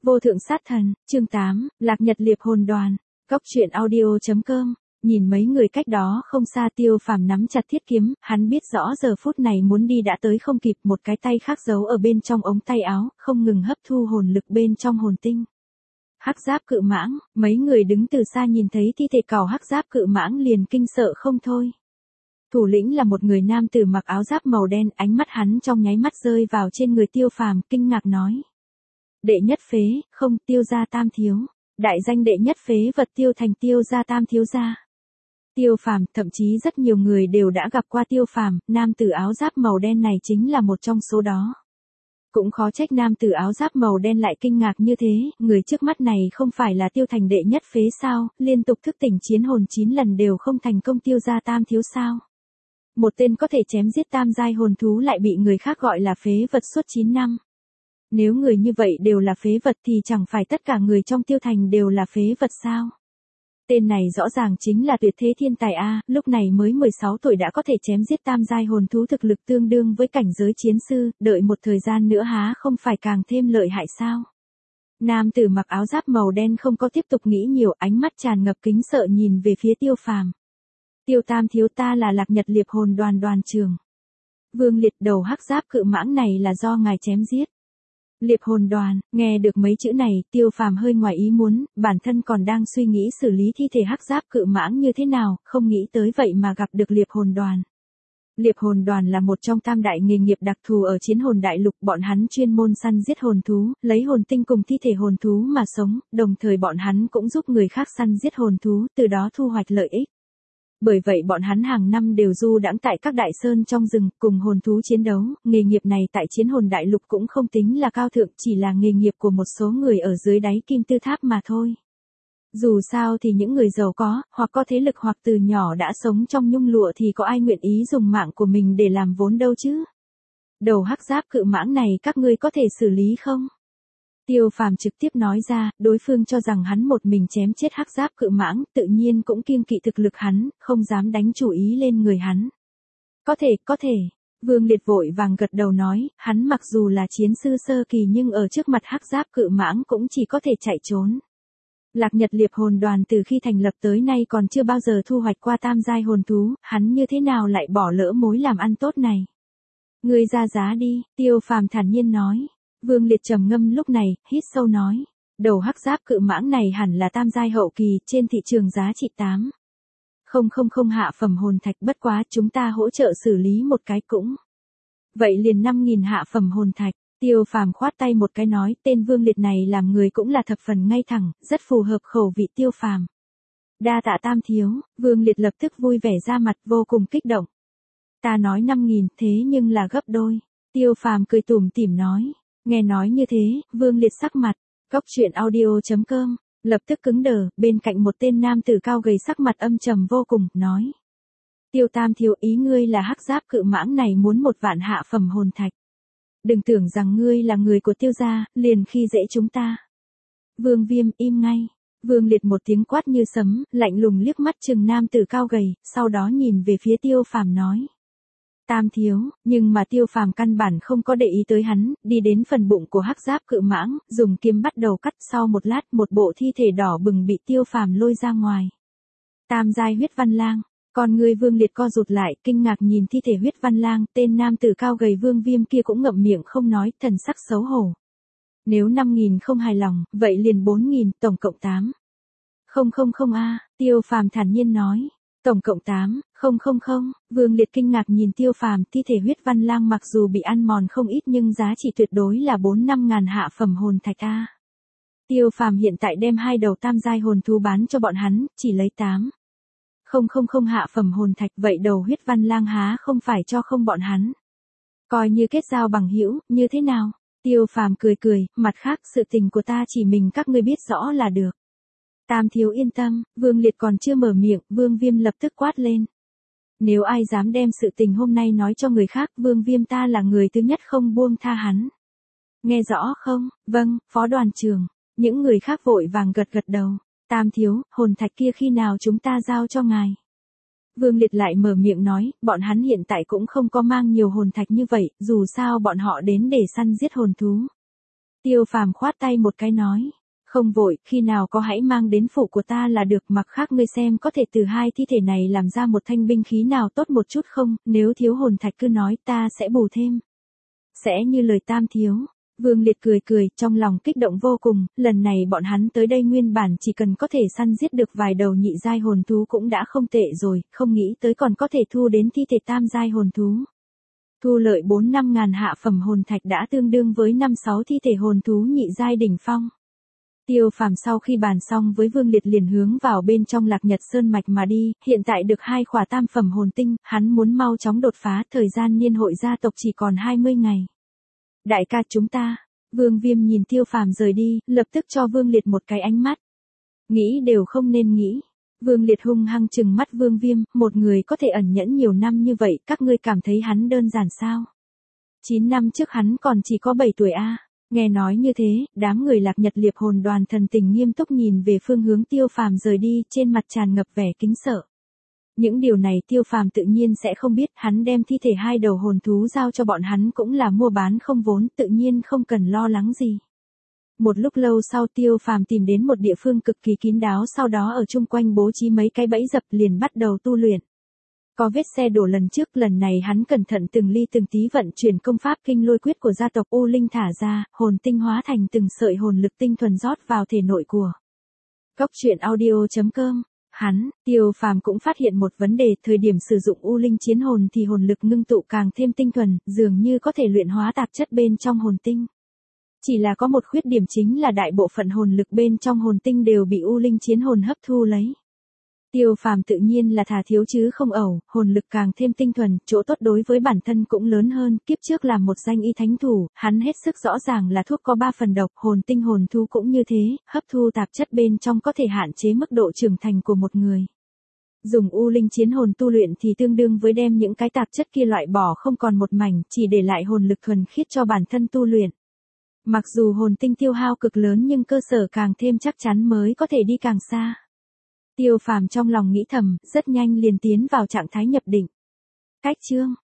Vô thượng sát thần, chương 8, Lạc Nhật Liệp Hồn Đoàn. Cốc truyện audio.com. Nhìn mấy người cách đó không xa, Tiêu Phàm nắm chặt thiết kiếm, hắn biết rõ giờ phút này muốn đi đã tới không kịp, một cái tay khác giấu ở bên trong ống tay áo, không ngừng hấp thu hồn lực bên trong hồn tinh. Hắc giáp cự mãng, mấy người đứng từ xa nhìn thấy thi thể cào hắc giáp cự mãng liền kinh sợ không thôi. Thủ lĩnh là một người nam tử mặc áo giáp màu đen, ánh mắt hắn trong nháy mắt rơi vào trên người Tiêu Phàm, kinh ngạc nói: Đệ nhất phế, không, Tiêu gia Tam thiếu. Đại danh đệ nhất phế vật Tiêu Thành, Tiêu gia Tam thiếu gia. Tiêu Phàm, thậm chí rất nhiều người đều đã gặp qua Tiêu Phàm, nam tử áo giáp màu đen này chính là một trong số đó. Cũng khó trách nam tử áo giáp màu đen lại kinh ngạc như thế, người trước mắt này không phải là Tiêu Thành đệ nhất phế sao, liên tục thức tỉnh chiến hồn 9 lần đều không thành công, Tiêu gia Tam thiếu sao. Một tên có thể chém giết tam giai hồn thú lại bị người khác gọi là phế vật suốt 9 năm. Nếu người như vậy đều là phế vật thì chẳng phải tất cả người trong Tiêu Thành đều là phế vật sao? Tên này rõ ràng chính là tuyệt thế thiên tài a, lúc này mới 16 tuổi đã có thể chém giết tam giai hồn thú, thực lực tương đương với cảnh giới chiến sư, đợi một thời gian nữa há không phải càng thêm lợi hại sao? Nam tử mặc áo giáp màu đen không có tiếp tục nghĩ nhiều, ánh mắt tràn ngập kính sợ nhìn về phía Tiêu Phàm. Tiêu Tam thiếu, ta là Lạc Nhật Liệp Hồn Đoàn đoàn trưởng. Vương Liệt, đầu hắc giáp cự mãng này là do ngài chém giết. Liệp Hồn Đoàn, nghe được mấy chữ này, Tiêu Phàm hơi ngoài ý muốn, bản thân còn đang suy nghĩ xử lý thi thể hắc giáp cự mãng như thế nào, không nghĩ tới vậy mà gặp được Liệp Hồn Đoàn. Liệp Hồn Đoàn là một trong tam đại nghề nghiệp đặc thù ở Chiến Hồn Đại Lục, bọn hắn chuyên môn săn giết hồn thú, lấy hồn tinh cùng thi thể hồn thú mà sống, đồng thời bọn hắn cũng giúp người khác săn giết hồn thú, từ đó thu hoạch lợi ích. Bởi vậy bọn hắn hàng năm đều du đãng tại các đại sơn trong rừng, cùng hồn thú chiến đấu, nghề nghiệp này tại Chiến Hồn Đại Lục cũng không tính là cao thượng, chỉ là nghề nghiệp của một số người ở dưới đáy kim tự tháp mà thôi. Dù sao thì những người giàu có, hoặc có thế lực hoặc từ nhỏ đã sống trong nhung lụa thì có ai nguyện ý dùng mạng của mình để làm vốn đâu chứ. Đầu hắc giáp cự mãng này các ngươi có thể xử lý không? Tiêu Phàm trực tiếp nói ra, đối phương cho rằng hắn một mình chém chết hắc giáp cự mãng, tự nhiên cũng kiêng kỵ thực lực hắn, không dám đánh chủ ý lên người hắn. Có thể, Vương Liệt vội vàng gật đầu nói, hắn mặc dù là chiến sư sơ kỳ nhưng ở trước mặt hắc giáp cự mãng cũng chỉ có thể chạy trốn. Lạc Nhật Liệp Hồn Đoàn từ khi thành lập tới nay còn chưa bao giờ thu hoạch qua tam giai hồn thú, hắn như thế nào lại bỏ lỡ mối làm ăn tốt này. Ngươi ra giá đi, Tiêu Phàm thản nhiên nói. Vương Liệt trầm ngâm lúc này, hít sâu nói, đầu hắc giáp cự mãng này hẳn là tam giai hậu kỳ, trên thị trường giá trị 8.000 hạ phẩm hồn thạch, bất quá chúng ta hỗ trợ xử lý một cái cũng. Vậy liền 5.000 hạ phẩm hồn thạch. Tiêu Phàm khoát tay một cái nói, tên Vương Liệt này làm người cũng là thập phần ngay thẳng, rất phù hợp khẩu vị Tiêu Phàm. Đa tạ Tam thiếu, Vương Liệt lập tức vui vẻ ra mặt, vô cùng kích động. Ta nói 5.000, thế nhưng là gấp đôi. Tiêu Phàm cười tủm tỉm nói. Nghe nói như thế, Vương Liệt sắc mặt, Cốc truyện audio.com, lập tức cứng đờ, bên cạnh một tên nam tử cao gầy sắc mặt âm trầm vô cùng, nói. Tiêu Tam thiếu, ý ngươi là hắc giáp cự mãng này muốn 1 vạn hạ phẩm hồn thạch. Đừng tưởng rằng ngươi là người của Tiêu gia, liền khi dễ chúng ta. Vương Viêm, im ngay. Vương Liệt một tiếng quát như sấm, lạnh lùng liếc mắt chừng nam tử cao gầy, sau đó nhìn về phía Tiêu Phàm nói. Tam thiếu, nhưng mà Tiêu Phàm căn bản không có để ý tới hắn, đi đến phần bụng của hắc giáp cự mãng, dùng kiếm bắt đầu cắt, sau một lát một bộ thi thể đỏ bừng bị Tiêu Phàm lôi ra ngoài. Tam giai huyết văn lang, con người Vương Liệt co rụt lại, kinh ngạc nhìn thi thể huyết văn lang, tên nam tử cao gầy Vương Viêm kia cũng ngậm miệng không nói, thần sắc xấu hổ. Nếu 5.000 không hài lòng, vậy liền 4.000, tổng cộng 8.000 a, Tiêu Phàm thản nhiên nói. Tổng cộng 8.000, Vương Liệt kinh ngạc nhìn Tiêu Phàm, thi thể huyết văn lang mặc dù bị ăn mòn không ít nhưng giá trị tuyệt đối là 4-5 ngàn hạ phẩm hồn thạch a. Tiêu Phàm hiện tại đem 2 đầu tam giai hồn thú bán cho bọn hắn, chỉ lấy 8.000 hạ phẩm hồn thạch, vậy đầu huyết văn lang há không phải cho không bọn hắn. Coi như kết giao bằng hữu, như thế nào? Tiêu Phàm cười, mặt khác sự tình của ta chỉ mình các ngươi biết rõ là được. Tam thiếu yên tâm, Vương Liệt còn chưa mở miệng, Vương Viêm lập tức quát lên. Nếu ai dám đem sự tình hôm nay nói cho người khác, Vương Viêm ta là người thứ nhất không buông tha hắn. Nghe rõ không? Vâng, phó đoàn trưởng. Những người khác vội vàng gật đầu. Tam thiếu, hồn thạch kia khi nào chúng ta giao cho ngài? Vương Liệt lại mở miệng nói, bọn hắn hiện tại cũng không có mang nhiều hồn thạch như vậy, dù sao bọn họ đến để săn giết hồn thú. Tiêu Phàm khoát tay một cái nói. Không vội, khi nào có hãy mang đến phủ của ta là được, mặc khác ngươi xem có thể từ hai thi thể này làm ra một thanh binh khí nào tốt một chút không, nếu thiếu hồn thạch cứ nói ta sẽ bù thêm. Sẽ như lời Tam thiếu. Vương Liệt cười cười, trong lòng kích động vô cùng, lần này bọn hắn tới đây nguyên bản chỉ cần có thể săn giết được vài đầu nhị giai hồn thú cũng đã không tệ rồi, không nghĩ tới còn có thể thu đến thi thể tam giai hồn thú. Thu lợi 4-5 ngàn hạ phẩm hồn thạch đã tương đương với 5-6 thi thể hồn thú nhị giai đỉnh phong. Tiêu Phàm sau khi bàn xong với Vương Liệt liền hướng vào bên trong Lạc Nhật Sơn mạch mà đi, hiện tại được 2 khỏa tam phẩm hồn tinh, hắn muốn mau chóng đột phá, thời gian niên hội gia tộc chỉ còn 20 ngày. Đại ca chúng ta, Vương Viêm nhìn Tiêu Phàm rời đi, lập tức cho Vương Liệt một cái ánh mắt. Nghĩ đều không nên nghĩ. Vương Liệt hung hăng trừng mắt Vương Viêm, một người có thể ẩn nhẫn nhiều năm như vậy, các ngươi cảm thấy hắn đơn giản sao? 9 năm trước hắn còn chỉ có 7 tuổi a. Nghe nói như thế, đám người Lạc Nhật Liệp Hồn đoàn thần tình nghiêm túc nhìn về phương hướng Tiêu Phàm rời đi, trên mặt tràn ngập vẻ kính sợ. Những điều này Tiêu Phàm tự nhiên sẽ không biết, hắn đem thi thể 2 đầu hồn thú giao cho bọn hắn cũng là mua bán không vốn, tự nhiên không cần lo lắng gì. Một lúc lâu sau Tiêu Phàm tìm đến một địa phương cực kỳ kín đáo, sau đó ở chung quanh bố trí mấy cái bẫy dập liền bắt đầu tu luyện. Có vết xe đổ lần trước, lần này hắn cẩn thận từng ly từng tí vận chuyển công pháp kinh lôi quyết của gia tộc U Linh thả ra, hồn tinh hóa thành từng sợi hồn lực tinh thuần rót vào thể nội của. Cốc truyện audio.com. Tiêu Phàm cũng phát hiện một vấn đề, thời điểm sử dụng U Linh chiến hồn thì hồn lực ngưng tụ càng thêm tinh thuần, dường như có thể luyện hóa tạp chất bên trong hồn tinh. Chỉ là có một khuyết điểm chính là đại bộ phận hồn lực bên trong hồn tinh đều bị U Linh chiến hồn hấp thu lấy. Tiêu Phàm tự nhiên là thà thiếu chứ không ẩu, hồn lực càng thêm tinh thuần, chỗ tốt đối với bản thân cũng lớn hơn, kiếp trước làm một danh y thánh thủ, hắn hết sức rõ ràng là thuốc có 3 phần độc, hồn tinh hồn thú cũng như thế, hấp thu tạp chất bên trong có thể hạn chế mức độ trưởng thành của một người. Dùng U Linh chiến hồn tu luyện thì tương đương với đem những cái tạp chất kia loại bỏ không còn một mảnh, chỉ để lại hồn lực thuần khiết cho bản thân tu luyện. Mặc dù hồn tinh tiêu hao cực lớn nhưng cơ sở càng thêm chắc chắn mới có thể đi càng xa. Tiêu Phàm trong lòng nghĩ thầm, rất nhanh liền tiến vào trạng thái nhập định. Cách chương